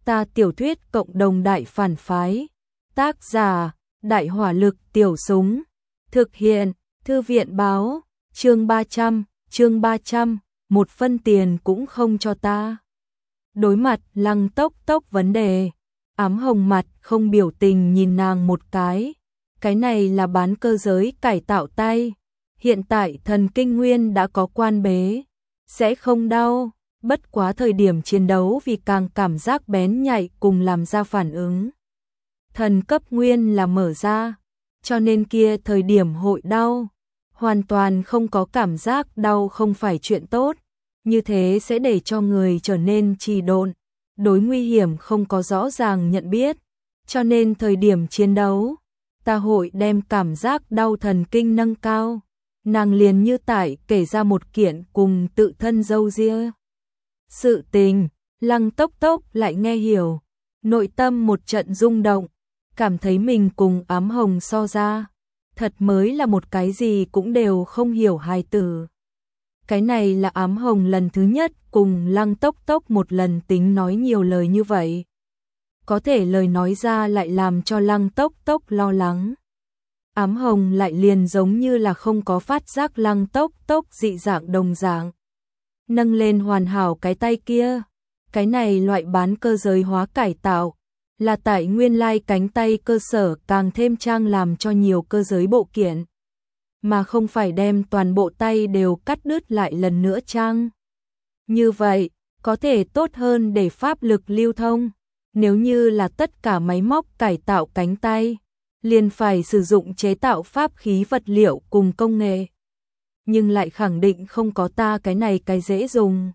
Ta tiểu thuyết cộng đồng đại phản phái. Tác giả, Đại hỏa lực tiểu súng. Thực hiện, Thư viện báo, chương 300, một phân tiền cũng không cho ta. Đối mặt Lăng Tốc Tốc vấn đề, Ám Hồng mặt không biểu tình nhìn nàng một cái. Cái này là bán cơ giới cải tạo tay. Hiện tại thần kinh nguyên đã có quan bế. Sẽ không đau, bất quá thời điểm chiến đấu vì càng cảm giác bén nhạy cùng làm ra phản ứng. Thần cấp nguyên là mở ra, cho nên kia thời điểm hội đau. Hoàn toàn không có cảm giác đau không phải chuyện tốt. Như thế sẽ để cho người trở nên trì độn, đối nguy hiểm không có rõ ràng nhận biết. Cho nên thời điểm chiến đấu, ta hội đem cảm giác đau thần kinh nâng cao. Nàng liền như tại kể ra một kiện cùng tự thân dâu ria sự tình. Lăng Tốc Tốc lại nghe hiểu, nội tâm một trận rung động, cảm thấy mình cùng Ám Hồng so ra, thật mới là một cái gì cũng đều không hiểu hài tử. Cái này là Ám Hồng lần thứ nhất cùng Lăng Tốc Tốc một lần tính nói nhiều lời như vậy. Có thể lời nói ra lại làm cho Lăng Tốc Tốc lo lắng. Ám Hồng lại liền giống như là không có phát giác Lăng Tốc Tốc dị dạng đồng dạng. Nâng lên hoàn hảo cái tay kia. Cái này loại bán cơ giới hóa cải tạo, là tại nguyên lai cánh tay cơ sở càng thêm trang làm cho nhiều cơ giới bộ kiện. Mà không phải đem toàn bộ tay đều cắt đứt lại lần nữa trang. Như vậy, có thể tốt hơn để pháp lực lưu thông. Nếu như là tất cả máy móc cải tạo cánh tay, liền phải sử dụng chế tạo pháp khí vật liệu cùng công nghệ. Nhưng lại khẳng định không có ta cái này cái dễ dùng.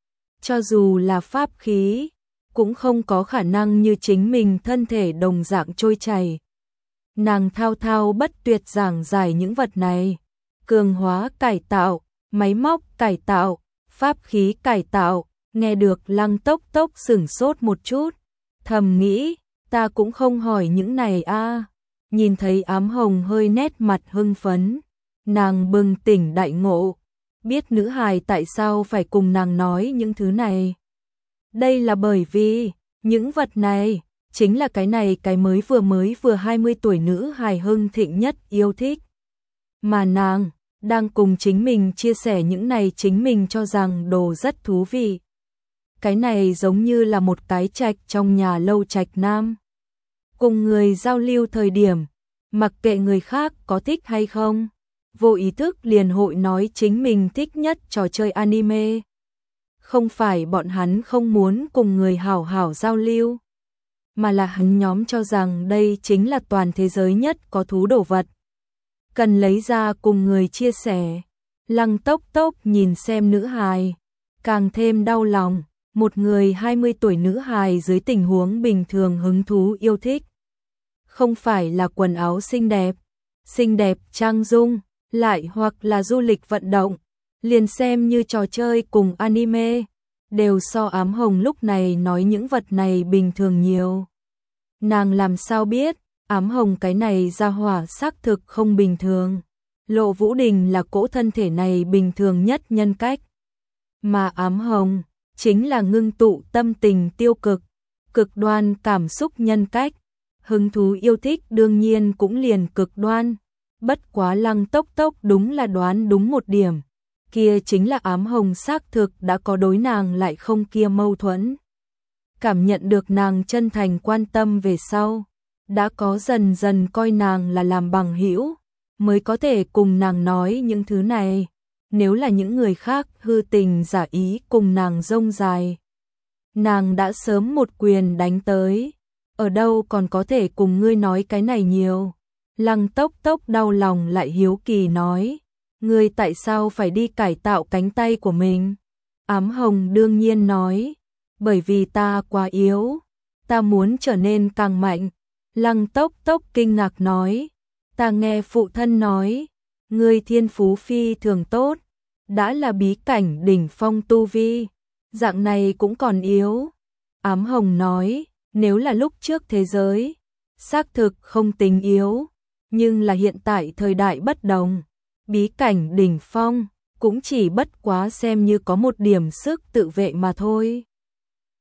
Cho dù là pháp khí, cũng không có khả năng như chính mình thân thể đồng dạng trôi chảy. Nàng thao thao bất tuyệt giảng giải những vật này. Cường hóa cải tạo, máy móc cải tạo, pháp khí cải tạo. Nghe được Lăng Tốc Tốc sửng sốt một chút, thầm nghĩ, ta cũng không hỏi những này a. Nhìn thấy Ám Hồng hơi nét mặt hưng phấn, nàng bừng tỉnh đại ngộ, biết nữ hài tại sao phải cùng nàng nói những thứ này. Đây là bởi vì, những vật này, chính là cái này cái mới vừa 20 tuổi nữ hài hưng thịnh nhất yêu thích. Mà nàng, đang cùng chính mình chia sẻ những này chính mình cho rằng đồ rất thú vị. Cái này giống như là một cái trạch trong nhà lâu trạch nam. Cùng người giao lưu thời điểm, mặc kệ người khác có thích hay không, vô ý thức liền hội nói chính mình thích nhất trò chơi anime. Không phải bọn hắn không muốn cùng người hảo hảo giao lưu, mà là hắn nhóm cho rằng đây chính là toàn thế giới nhất có thú đồ vật. Cần lấy ra cùng người chia sẻ. Lăng Tốc Tốc nhìn xem nữ hài, càng thêm đau lòng. Một người 20 tuổi nữ hài dưới tình huống bình thường hứng thú yêu thích. Không phải là quần áo xinh đẹp trang dung, lại hoặc là du lịch vận động, liền xem như trò chơi cùng anime, đều so Ám Hồng lúc này nói những vật này bình thường nhiều. Nàng làm sao biết, Ám Hồng cái này ra hỏa xác thực không bình thường. Lộ Vũ Đình là cỗ thân thể này bình thường nhất nhân cách. Mà Ám Hồng chính là ngưng tụ tâm tình tiêu cực, cực đoan cảm xúc nhân cách. Hứng thú yêu thích đương nhiên cũng liền cực đoan. Bất quá Lăng Tốc Tốc đúng là đoán đúng một điểm. Kia chính là Ám Hồng xác thực đã có đối nàng lại không kia mâu thuẫn. Cảm nhận được nàng chân thành quan tâm về sau, đã có dần dần coi nàng là làm bằng hữu, mới có thể cùng nàng nói những thứ này. Nếu là những người khác hư tình giả ý cùng nàng rông dài, nàng đã sớm một quyền đánh tới. Ở đâu còn có thể cùng ngươi nói cái này nhiều. Lăng Tốc Tốc đau lòng lại hiếu kỳ nói, ngươi tại sao phải đi cải tạo cánh tay của mình? Ám Hồng đương nhiên nói, bởi vì ta quá yếu, ta muốn trở nên càng mạnh. Lăng Tốc Tốc kinh ngạc nói, ta nghe phụ thân nói, ngươi thiên phú phi thường tốt, đã là bí cảnh đỉnh phong tu vi, dạng này cũng còn yếu. Ám Hồng nói, nếu là lúc trước thế giới, xác thực không tính yếu, nhưng là hiện tại thời đại bất đồng, bí cảnh đỉnh phong cũng chỉ bất quá xem như có một điểm sức tự vệ mà thôi.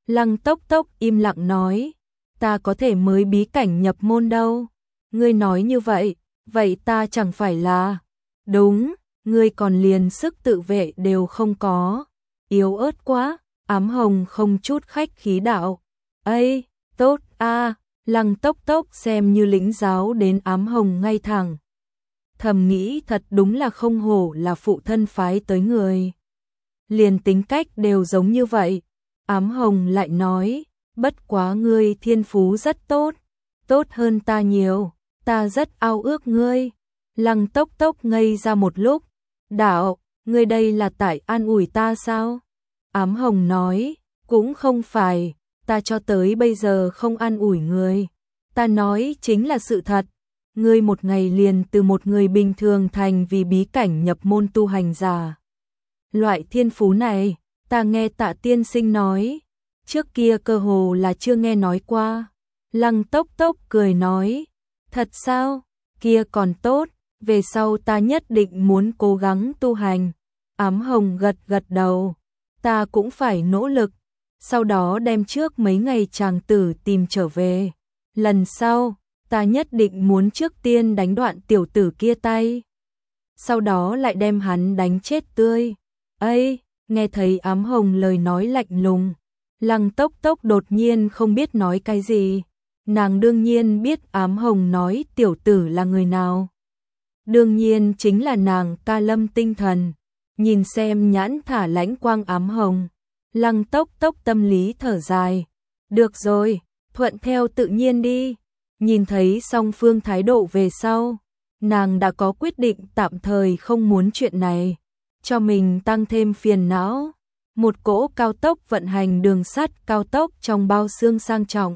Lăng Tốc Tốc im lặng nói, ta có thể mới bí cảnh nhập môn đâu. Ngươi nói như vậy, vậy ta chẳng phải là... Đúng, ngươi còn liền sức tự vệ đều không có. Yếu ớt quá, Ám Hồng không chút khách khí đạo. Ây, tốt a. Lăng Tốc Tốc xem như lĩnh giáo đến Ám Hồng ngay thẳng. Thầm nghĩ thật đúng là không hổ là phụ thân phái tới người. Liền tính cách đều giống như vậy. Ám Hồng lại nói, bất quá ngươi thiên phú rất tốt, tốt hơn ta nhiều, ta rất ao ước ngươi. Lăng Tốc Tốc ngây ra một lúc, đạo, ngươi đây là tại an ủi ta sao? Ám Hồng nói, cũng không phải, ta cho tới bây giờ không an ủi ngươi, ta nói chính là sự thật. Ngươi một ngày liền từ một người bình thường thành vì bí cảnh nhập môn tu hành giả. Loại thiên phú này, ta nghe Tạ tiên sinh nói, trước kia cơ hồ là chưa nghe nói qua. Lăng Tốc Tốc cười nói, thật sao, kia còn tốt, về sau ta nhất định muốn cố gắng tu hành. Ám Hồng gật gật đầu, ta cũng phải nỗ lực, sau đó đem trước mấy ngày chàng tử tìm trở về. Lần sau, ta nhất định muốn trước tiên đánh đoạn tiểu tử kia tay, sau đó lại đem hắn đánh chết tươi. Ây, nghe thấy Ám Hồng lời nói lạnh lùng, Lăng Tốc Tốc đột nhiên không biết nói cái gì. Nàng đương nhiên biết Ám Hồng nói tiểu tử là người nào. Đương nhiên chính là nàng ca Lâm Tinh Thần. Nhìn xem nhãn thả lãnh quang Ám Hồng, Lăng Tốc Tốc tâm lý thở dài. Được rồi, thuận theo tự nhiên đi. Nhìn thấy song phương thái độ về sau, nàng đã có quyết định tạm thời không muốn chuyện này, cho mình tăng thêm phiền não. Một cỗ cao tốc vận hành đường sắt cao tốc trong bao xương sang trọng.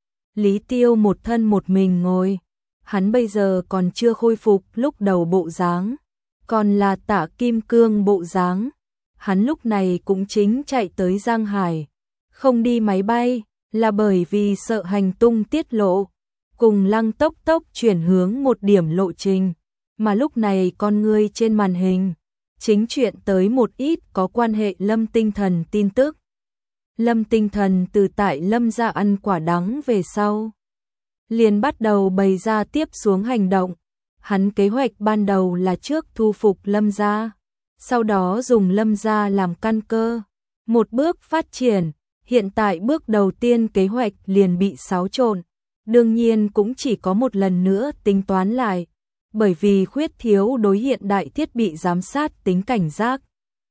Lý Tiêu một thân một mình ngồi, hắn bây giờ còn chưa khôi phục lúc đầu bộ dáng, còn là Tạ Kim Cương bộ dáng. Hắn lúc này cũng chính chạy tới Giang Hải, không đi máy bay, là bởi vì sợ hành tung tiết lộ, cùng Lăng Tốc Tốc chuyển hướng một điểm lộ trình, mà lúc này con người trên màn hình chính chuyện tới một ít có quan hệ Lâm Tinh Thần tin tức. Lâm Tinh Thần từ tại Lâm gia ăn quả đắng về sau, liền bắt đầu bày ra tiếp xuống hành động. Hắn kế hoạch ban đầu là trước thu phục Lâm gia, sau đó dùng Lâm gia làm căn cơ, một bước phát triển. Hiện tại bước đầu tiên kế hoạch liền bị xáo trộn, đương nhiên cũng chỉ có một lần nữa tính toán lại, bởi vì khuyết thiếu đối hiện đại thiết bị giám sát tính cảnh giác.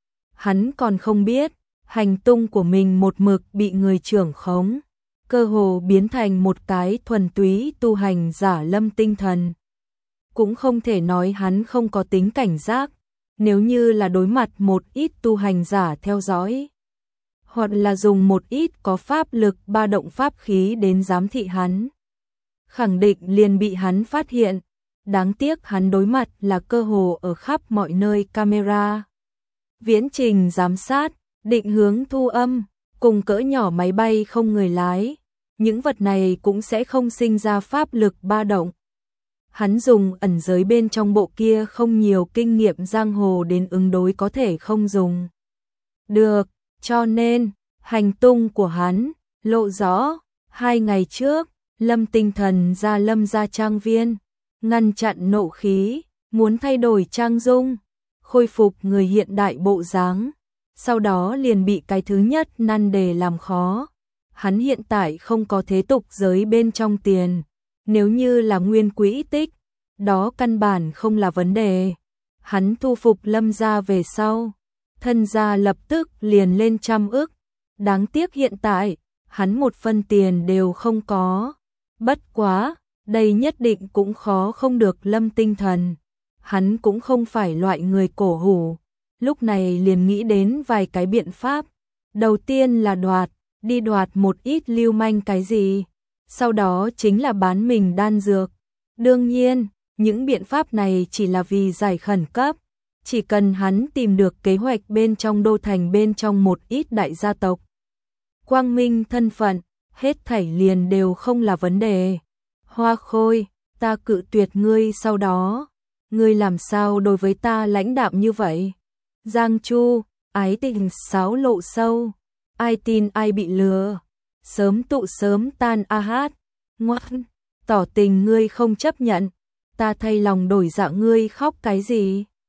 Hắn còn không biết, hành tung của mình một mực bị người trưởng khống, cơ hồ biến thành một cái thuần túy tu hành giả Lâm Tinh Thần. Cũng không thể nói hắn không có tính cảnh giác, nếu như là đối mặt một ít tu hành giả theo dõi, hoặc là dùng một ít có pháp lực ba động pháp khí đến giám thị hắn, khẳng định liền bị hắn phát hiện. Đáng tiếc hắn đối mặt là cơ hồ ở khắp mọi nơi camera, viễn trình giám sát, định hướng thu âm, cùng cỡ nhỏ máy bay không người lái, những vật này cũng sẽ không sinh ra pháp lực ba động. Hắn dùng ẩn giới bên trong bộ kia không nhiều kinh nghiệm giang hồ đến ứng đối có thể không dùng được, cho nên hành tung của hắn lộ rõ. 2 ngày trước, Lâm Tinh Thần ra Lâm gia trang viên, ngăn chặn nộ khí, muốn thay đổi trang dung, khôi phục người hiện đại bộ dáng, sau đó liền bị cái thứ nhất năn đề làm khó. Hắn hiện tại không có thế tục giới bên trong tiền, nếu như là nguyên quỹ tích, đó căn bản không là vấn đề. Hắn thu phục Lâm gia về sau, thân gia lập tức liền lên 100 ức, đáng tiếc hiện tại, hắn một phân tiền đều không có. Bất quá, đây nhất định cũng khó không được Lâm Tinh Thần. Hắn cũng không phải loại người cổ hủ, lúc này liền nghĩ đến vài cái biện pháp. Đầu tiên là đi đoạt một ít lưu manh cái gì, sau đó chính là bán mình đan dược. Đương nhiên, những biện pháp này chỉ là vì giải khẩn cấp, chỉ cần hắn tìm được kế hoạch bên trong đô thành bên trong một ít đại gia tộc, quang minh thân phận, hết thảy liền đều không là vấn đề. Hoa Khôi, ta cự tuyệt ngươi, sau đó ngươi làm sao đối với ta lãnh đạm như vậy? Giang Chu, ái tình xáo lộ sâu. ai tin ai bị lừa. Sớm tụ sớm tan a hát. Ngoan, tỏ tình ngươi không chấp nhận, ta thay lòng đổi dạ ngươi khóc cái gì?